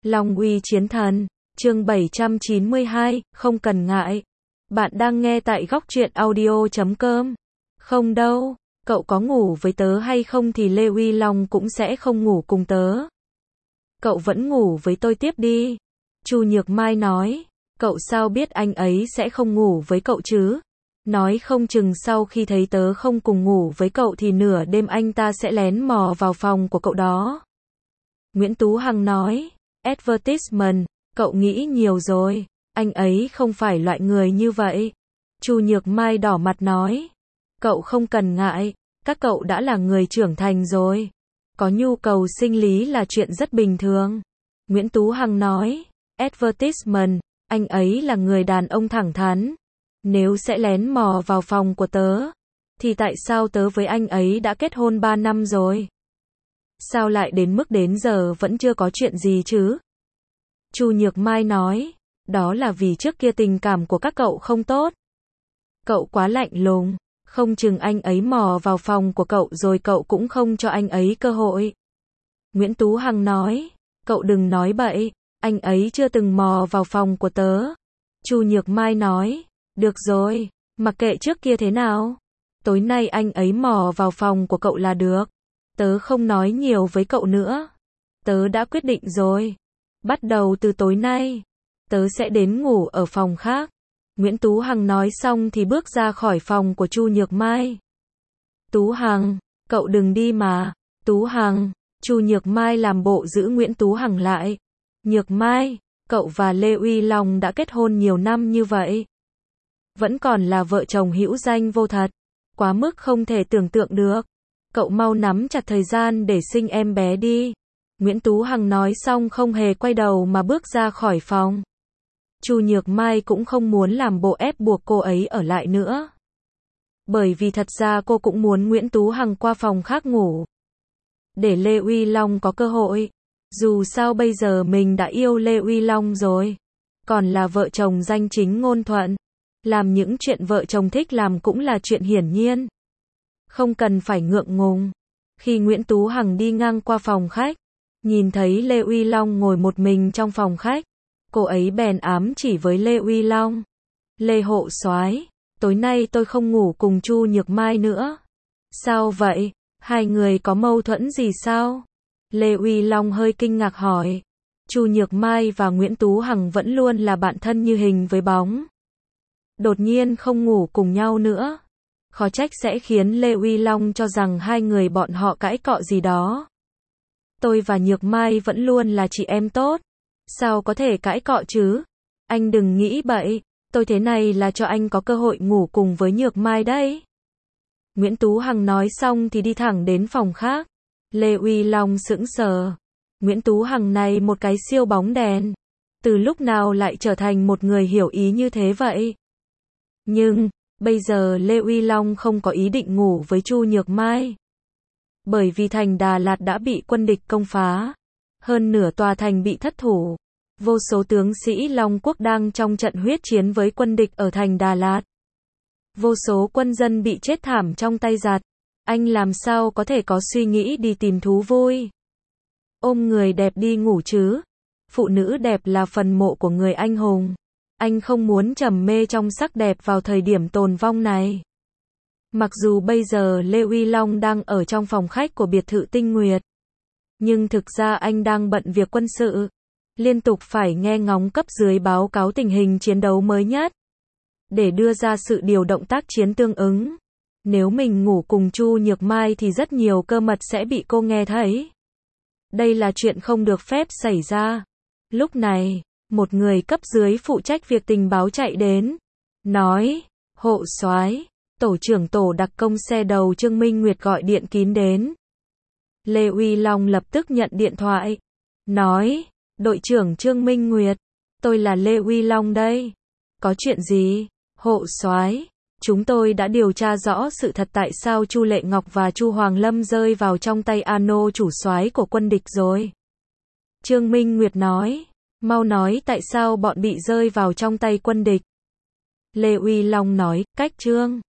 Long uy chiến thần, chương 792, không cần ngại. Bạn đang nghe tại góc truyện audio.com. Không đâu, cậu có ngủ với tớ hay không thì Lê Uy Long cũng sẽ không ngủ cùng tớ. Cậu vẫn ngủ với tôi tiếp đi. Chu Nhược Mai nói, cậu sao biết anh ấy sẽ không ngủ với cậu chứ? Nói không chừng sau khi thấy tớ không cùng ngủ với cậu thì nửa đêm anh ta sẽ lén mò vào phòng của cậu đó. Nguyễn Tú Hằng nói, advertisement, cậu nghĩ nhiều rồi, anh ấy không phải loại người như vậy. Chu Nhược Mai đỏ mặt nói, cậu không cần ngại, các cậu đã là người trưởng thành rồi. Có nhu cầu sinh lý là chuyện rất bình thường. Nguyễn Tú Hằng nói, advertisement, anh ấy là người đàn ông thẳng thắn. Nếu sẽ lén mò vào phòng của tớ, thì tại sao tớ với anh ấy đã kết hôn 3 năm rồi? Sao lại đến mức đến giờ vẫn chưa có chuyện gì chứ? Chu Nhược Mai nói, đó là vì trước kia tình cảm của các cậu không tốt. Cậu quá lạnh lùng, không chừng anh ấy mò vào phòng của cậu rồi cậu cũng không cho anh ấy cơ hội. Nguyễn Tú Hằng nói, cậu đừng nói bậy, anh ấy chưa từng mò vào phòng của tớ. Chu Nhược Mai nói, được rồi, mặc kệ trước kia thế nào. Tối nay anh ấy mò vào phòng của cậu là được. Tớ không nói nhiều với cậu nữa. Tớ đã quyết định rồi. Bắt đầu từ tối nay, tớ sẽ đến ngủ ở phòng khác. Nguyễn Tú Hằng nói xong thì bước ra khỏi phòng của Chu Nhược Mai. Tú Hằng, cậu đừng đi mà. Tú Hằng, Chu Nhược Mai làm bộ giữ Nguyễn Tú Hằng lại. Nhược Mai, cậu và Lê Uy Long đã kết hôn nhiều năm như vậy. Vẫn còn là vợ chồng hữu danh vô thật. Quá mức không thể tưởng tượng được. Cậu mau nắm chặt thời gian để sinh em bé đi. Nguyễn Tú Hằng nói xong không hề quay đầu mà bước ra khỏi phòng. Chu Nhược Mai cũng không muốn làm bộ ép buộc cô ấy ở lại nữa. Bởi vì thật ra cô cũng muốn Nguyễn Tú Hằng qua phòng khác ngủ. Để Lê Uy Long có cơ hội. Dù sao bây giờ mình đã yêu Lê Uy Long rồi. Còn là vợ chồng danh chính ngôn thuận. Làm những chuyện vợ chồng thích làm cũng là chuyện hiển nhiên. Không cần phải ngượng ngùng. Khi Nguyễn Tú Hằng đi ngang qua phòng khách, nhìn thấy Lê Uy Long ngồi một mình trong phòng khách, cô ấy bèn ám chỉ với Lê Uy Long. Lê hộ soái, tối nay tôi không ngủ cùng Chu Nhược Mai nữa. Sao vậy? Hai người có mâu thuẫn gì sao? Lê Uy Long hơi kinh ngạc hỏi. Chu Nhược Mai và Nguyễn Tú Hằng vẫn luôn là bạn thân như hình với bóng. Đột nhiên không ngủ cùng nhau nữa. Khó trách sẽ khiến Lê Uy Long cho rằng hai người bọn họ cãi cọ gì đó. Tôi và Nhược Mai vẫn luôn là chị em tốt. Sao có thể cãi cọ chứ? Anh đừng nghĩ bậy, tôi thế này là cho anh có cơ hội ngủ cùng với Nhược Mai đấy. Nguyễn Tú Hằng nói xong thì đi thẳng đến phòng khác. Lê Uy Long sững sờ. Nguyễn Tú Hằng này một cái siêu bóng đèn. Từ lúc nào lại trở thành một người hiểu ý như thế vậy? Nhưng, bây giờ Lê Uy Long không có ý định ngủ với Chu Nhược Mai. Bởi vì thành Đà Lạt đã bị quân địch công phá. Hơn nửa tòa thành bị thất thủ. Vô số tướng sĩ Long Quốc đang trong trận huyết chiến với quân địch ở thành Đà Lạt. Vô số quân dân bị chết thảm trong tay giặc. Anh làm sao có thể có suy nghĩ đi tìm thú vui? Ôm người đẹp đi ngủ chứ? Phụ nữ đẹp là phần mộ của người anh hùng. Anh không muốn trầm mê trong sắc đẹp vào thời điểm tồn vong này. Mặc dù bây giờ Lê Uy Long đang ở trong phòng khách của biệt thự Tinh Nguyệt. Nhưng thực ra anh đang bận việc quân sự. Liên tục phải nghe ngóng cấp dưới báo cáo tình hình chiến đấu mới nhất. Để đưa ra sự điều động tác chiến tương ứng. Nếu mình ngủ cùng Chu Nhược Mai thì rất nhiều cơ mật sẽ bị cô nghe thấy. Đây là chuyện không được phép xảy ra. Lúc này, một người cấp dưới phụ trách việc tình báo chạy đến. Nói, hộ soái, tổ trưởng tổ đặc công xe đầu Trương Minh Nguyệt gọi điện kín đến. Lê Uy Long lập tức nhận điện thoại. Nói, đội trưởng Trương Minh Nguyệt, tôi là Lê Uy Long đây. Có chuyện gì? Hộ soái, chúng tôi đã điều tra rõ sự thật tại sao Chu Lệ Ngọc và Chu Hoàng Lâm rơi vào trong tay Ano chủ soái của quân địch rồi. Trương Minh Nguyệt nói, mau nói tại sao bọn bị rơi vào trong tay quân địch. Lê Uy Long nói, cách Trương